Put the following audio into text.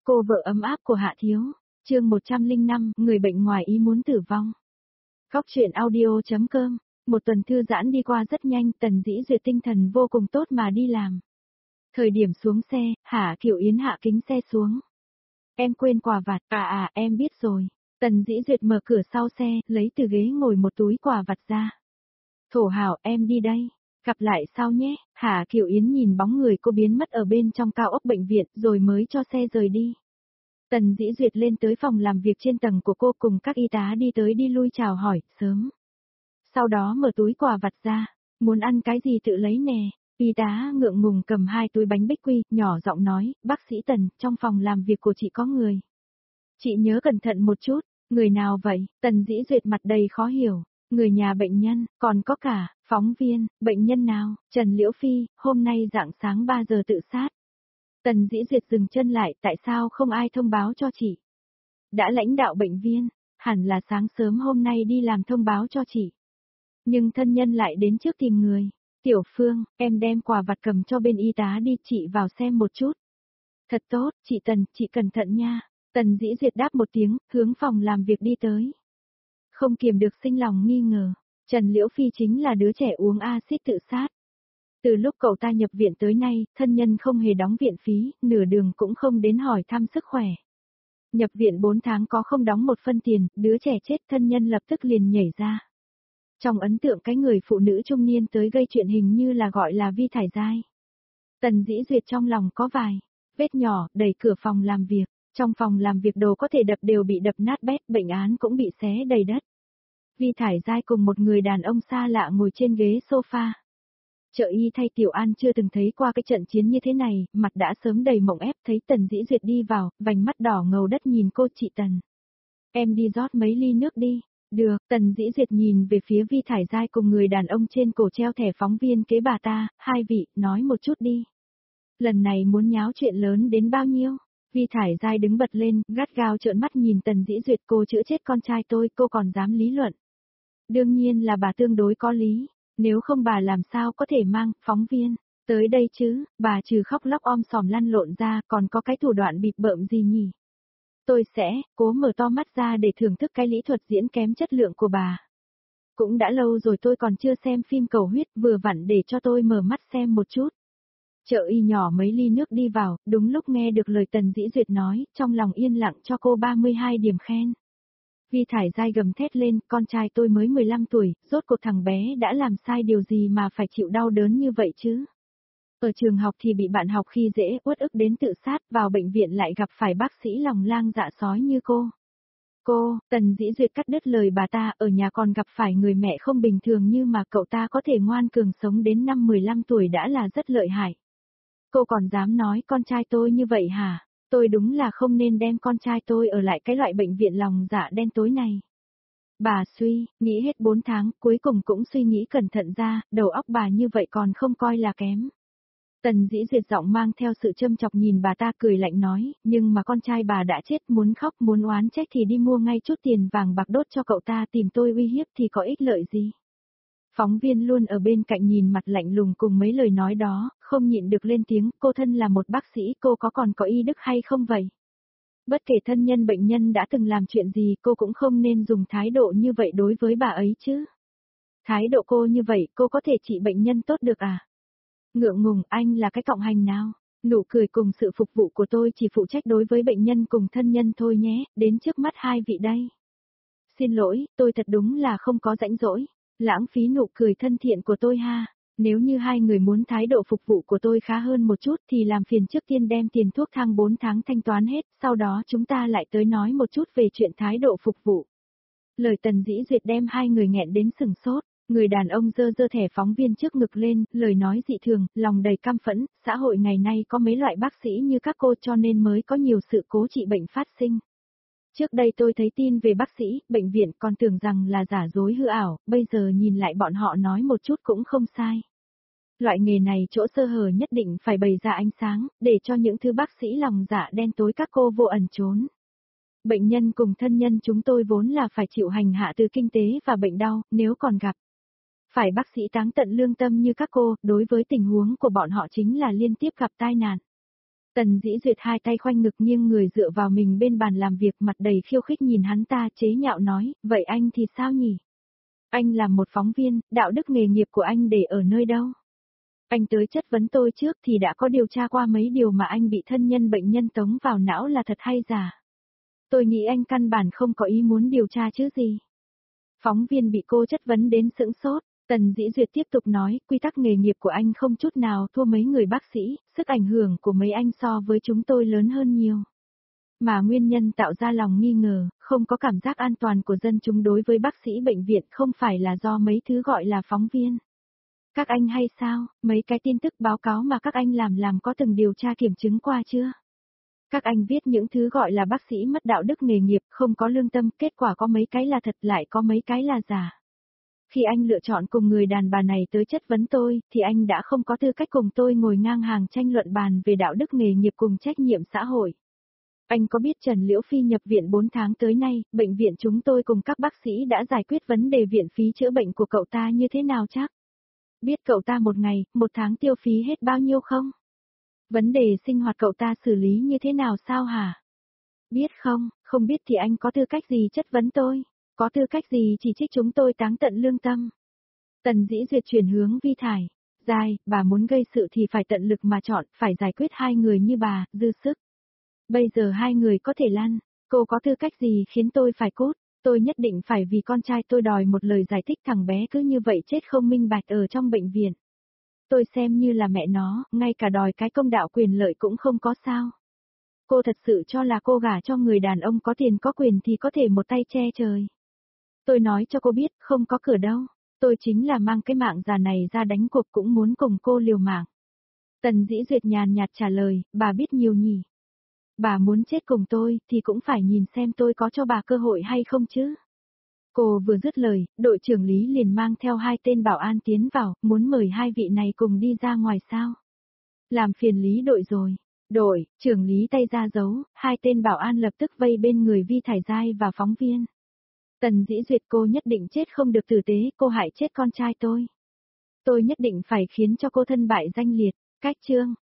Cô vợ ấm áp của Hạ Thiếu, chương 105, người bệnh ngoài ý muốn tử vong. Góc truyện audio.com, một tuần thư giãn đi qua rất nhanh, Tần Dĩ Duyệt tinh thần vô cùng tốt mà đi làm. Thời điểm xuống xe, Hạ Kiều Yến hạ kính xe xuống. Em quên quà vặt, em biết rồi. Tần Dĩ Duyệt mở cửa sau xe, lấy từ ghế ngồi một túi quà vặt ra. Thổ Hảo, em đi đây. Gặp lại sau nhé. Hạ Kiều Yến nhìn bóng người cô biến mất ở bên trong cao ốc bệnh viện rồi mới cho xe rời đi. Tần Dĩ Duyệt lên tới phòng làm việc trên tầng của cô cùng các y tá đi tới đi lui chào hỏi, sớm. Sau đó mở túi quà vặt ra, muốn ăn cái gì tự lấy nè. Y tá ngượng ngùng cầm 2 túi bánh bích quy, nhỏ giọng nói, bác sĩ Tần, trong phòng làm việc của chị có người. Chị nhớ cẩn thận một chút, người nào vậy? Tần Dĩ Duyệt mặt đầy khó hiểu. Người nhà bệnh nhân, còn có cả, phóng viên, bệnh nhân nào? Trần Liễu Phi, hôm nay rạng sáng 3 giờ tự sát. Tần Dĩ Duyệt dừng chân lại, tại sao không ai thông báo cho chị? Đã lãnh đạo bệnh viện, hẳn là sáng sớm hôm nay đi làm thông báo cho chị. Nhưng thân nhân lại đến trước tìm người. Tiểu Phương, em đem quà vặt cầm cho bên y tá đi, chị vào xem một chút. Thật tốt, chị Tần, chị cẩn thận nha. Tần Dĩ Duyệt đáp một tiếng, hướng phòng làm việc đi tới. Không kiềm được sinh lòng nghi ngờ, Trần Liễu Phi chính là đứa trẻ uống axit tự sát. Từ lúc cậu ta nhập viện tới nay, thân nhân không hề đóng viện phí, nửa đường cũng không đến hỏi thăm sức khỏe. Nhập viện 4 tháng có không đóng một phân tiền, đứa trẻ chết thân nhân lập tức liền nhảy ra. Trong ấn tượng cái người phụ nữ trung niên tới gây chuyện hình như là gọi là Vi Thải Giai. Tần Dĩ Duyệt trong lòng có vài vết nhỏ, đẩy cửa phòng làm việc. Trong phòng làm việc đồ có thể đập đều bị đập nát bét, bệnh án cũng bị xé đầy đất. Vi Thải Giai cùng một người đàn ông xa lạ ngồi trên ghế sofa. Trợ y thay Tiểu An chưa từng thấy qua cái trận chiến như thế này, mặt đã sớm đầy mộng ép, thấy Tần Dĩ Duyệt đi vào, vành mắt đỏ ngầu đất nhìn cô. Chị Tần. Em đi rót mấy ly nước đi. Được, Tần Dĩ Duyệt nhìn về phía Vi Thải Giai cùng người đàn ông trên cổ treo thẻ phóng viên kế bà ta, hai vị, nói một chút đi. Lần này muốn nháo chuyện lớn đến bao nhiêu? Vi Thải Giai đứng bật lên, gắt gao trợn mắt nhìn Tần Dĩ Duyệt, cô chữa chết con trai tôi, cô còn dám lý luận. Đương nhiên là bà tương đối có lý, nếu không bà làm sao có thể mang phóng viên tới đây chứ, bà trừ khóc lóc om sòm lăn lộn ra, còn có cái thủ đoạn bịp bợm gì nhỉ? Tôi sẽ cố mở to mắt ra để thưởng thức cái lý thuật diễn kém chất lượng của bà. Cũng đã lâu rồi tôi còn chưa xem phim cầu huyết, vừa vặn để cho tôi mở mắt xem một chút. Trợ y nhỏ mấy ly nước đi vào, đúng lúc nghe được lời Tần Dĩ Duyệt nói, trong lòng yên lặng cho cô 32 điểm khen. Vi Thải Giai gầm thét lên, con trai tôi mới 15 tuổi, rốt cuộc thằng bé đã làm sai điều gì mà phải chịu đau đớn như vậy chứ? Ở trường học thì bị bạn học khi dễ, uất ức đến tự sát, vào bệnh viện lại gặp phải bác sĩ lòng lang dạ sói như cô. Tần Dĩ Duyệt cắt đứt lời bà ta, ở nhà còn gặp phải người mẹ không bình thường như mà cậu ta có thể ngoan cường sống đến năm 15 tuổi đã là rất lợi hại. Cô còn dám nói con trai tôi như vậy hả? Tôi đúng là không nên đem con trai tôi ở lại cái loại bệnh viện lòng dạ đen tối này. Bà nghĩ hết 4 tháng, cuối cùng cũng suy nghĩ cẩn thận ra, đầu óc bà như vậy còn không coi là kém. Tần Dĩ Duyệt giọng mang theo sự châm chọc nhìn bà ta cười lạnh nói, nhưng mà con trai bà đã chết, muốn khóc muốn oán trách thì đi mua ngay chút tiền vàng bạc đốt cho cậu ta, tìm tôi uy hiếp thì có ích lợi gì. Phóng viên luôn ở bên cạnh nhìn mặt lạnh lùng cùng mấy lời nói đó, không nhịn được lên tiếng, cô thân là một bác sĩ, cô còn có y đức hay không vậy? Bất kể thân nhân bệnh nhân đã từng làm chuyện gì, cô cũng không nên dùng thái độ như vậy đối với bà ấy chứ. Thái độ cô như vậy, cô có thể trị bệnh nhân tốt được à? Ngượng ngùng, anh là cái cộng hành nào? Nụ cười cùng sự phục vụ của tôi chỉ phụ trách đối với bệnh nhân cùng thân nhân thôi nhé, đến trước mắt hai vị đây. Xin lỗi, tôi thật đúng là không có rãnh rỗi. Lãng phí nụ cười thân thiện của tôi ha. Nếu như hai người muốn thái độ phục vụ của tôi khá hơn một chút thì làm phiền trước tiên đem tiền thuốc thang 4 tháng thanh toán hết, sau đó chúng ta lại tới nói một chút về chuyện thái độ phục vụ. Lời Tần Dĩ Duyệt đem hai người nghẹn đến sừng sốt, người đàn ông giơ thẻ phóng viên trước ngực lên, lời nói dị thường, lòng đầy căm phẫn, xã hội ngày nay có mấy loại bác sĩ như các cô cho nên mới có nhiều sự cố trị bệnh phát sinh. Trước đây tôi thấy tin về bác sĩ, bệnh viện còn tưởng rằng là giả dối hư ảo, bây giờ nhìn lại bọn họ nói một chút cũng không sai. Loại nghề này chỗ sơ hở nhất định phải bày ra ánh sáng, để cho những thứ bác sĩ lòng dạ đen tối các cô vô ẩn trốn. Bệnh nhân cùng thân nhân chúng tôi vốn là phải chịu hành hạ từ kinh tế và bệnh đau, nếu còn gặp phải bác sĩ táng tận lương tâm như các cô, đối với tình huống của bọn họ chính là liên tiếp gặp tai nạn. Tần Dĩ Duyệt hai tay khoanh ngực nghiêng người dựa vào mình bên bàn làm việc, mặt đầy khiêu khích nhìn hắn ta, chế nhạo nói, vậy anh thì sao nhỉ? Anh là một phóng viên, đạo đức nghề nghiệp của anh để ở nơi đâu? Anh tới chất vấn tôi trước thì đã có điều tra qua mấy điều mà anh bị thân nhân bệnh nhân tống vào não là thật hay giả. Tôi nghĩ anh căn bản không có ý muốn điều tra chứ gì. Phóng viên bị cô chất vấn đến sững sốt. Tần Dĩ Duyệt tiếp tục nói, quy tắc nghề nghiệp của anh không chút nào thua mấy người bác sĩ, sức ảnh hưởng của mấy anh so với chúng tôi lớn hơn nhiều. Mà nguyên nhân tạo ra lòng nghi ngờ, không có cảm giác an toàn của dân chúng đối với bác sĩ bệnh viện không phải là do mấy thứ gọi là phóng viên. Các anh hay sao, mấy cái tin tức báo cáo mà các anh làm có từng điều tra kiểm chứng qua chưa? Các anh viết những thứ gọi là bác sĩ mất đạo đức nghề nghiệp, không có lương tâm, kết quả có mấy cái là thật lại có mấy cái là giả. Khi anh lựa chọn cùng người đàn bà này tới chất vấn tôi, thì anh đã không có tư cách cùng tôi ngồi ngang hàng tranh luận bàn về đạo đức nghề nghiệp cùng trách nhiệm xã hội. Anh có biết Trần Liễu Phi nhập viện 4 tháng tới nay, bệnh viện chúng tôi cùng các bác sĩ đã giải quyết vấn đề viện phí chữa bệnh của cậu ta như thế nào chắc? Biết cậu ta một ngày, một tháng tiêu phí hết bao nhiêu không? Vấn đề sinh hoạt cậu ta xử lý như thế nào sao hả? Biết không, không biết thì anh có tư cách gì chất vấn tôi? Có tư cách gì chỉ trích chúng tôi táng tận lương tâm? Tần Dĩ Duyệt chuyển hướng Vi Thải. Dài, bà muốn gây sự thì phải tận lực mà chọn, phải giải quyết hai người như bà, dư sức. Bây giờ hai người có thể lăn, cô có tư cách gì khiến tôi phải cút? Tôi nhất định phải vì con trai tôi đòi một lời giải thích, thằng bé cứ như vậy chết không minh bạch ở trong bệnh viện. Tôi xem như là mẹ nó, ngay cả đòi cái công đạo quyền lợi cũng không có sao. Cô thật sự cho là cô gả cho người đàn ông có tiền có quyền thì có thể một tay che trời. Tôi nói cho cô biết, không có cửa đâu. Tôi chính là mang cái mạng già này ra đánh cuộc cũng muốn cùng cô liều mạng. Tần Dĩ Duyệt nhàn nhạt trả lời, bà biết nhiều nhỉ. Bà muốn chết cùng tôi, thì cũng phải nhìn xem tôi có cho bà cơ hội hay không chứ. Cô vừa dứt lời, đội trưởng Lý liền mang theo hai tên bảo an tiến vào, muốn mời hai vị này cùng đi ra ngoài sao. Làm phiền Lý đội rồi. Đội, trưởng Lý tay ra dấu, hai tên bảo an lập tức vây bên người Vi Thải Giai và phóng viên. Tần Dĩ Duyệt, cô nhất định chết không được tử tế, cô hại chết con trai tôi. Tôi nhất định phải khiến cho cô thân bại danh liệt. Cách chương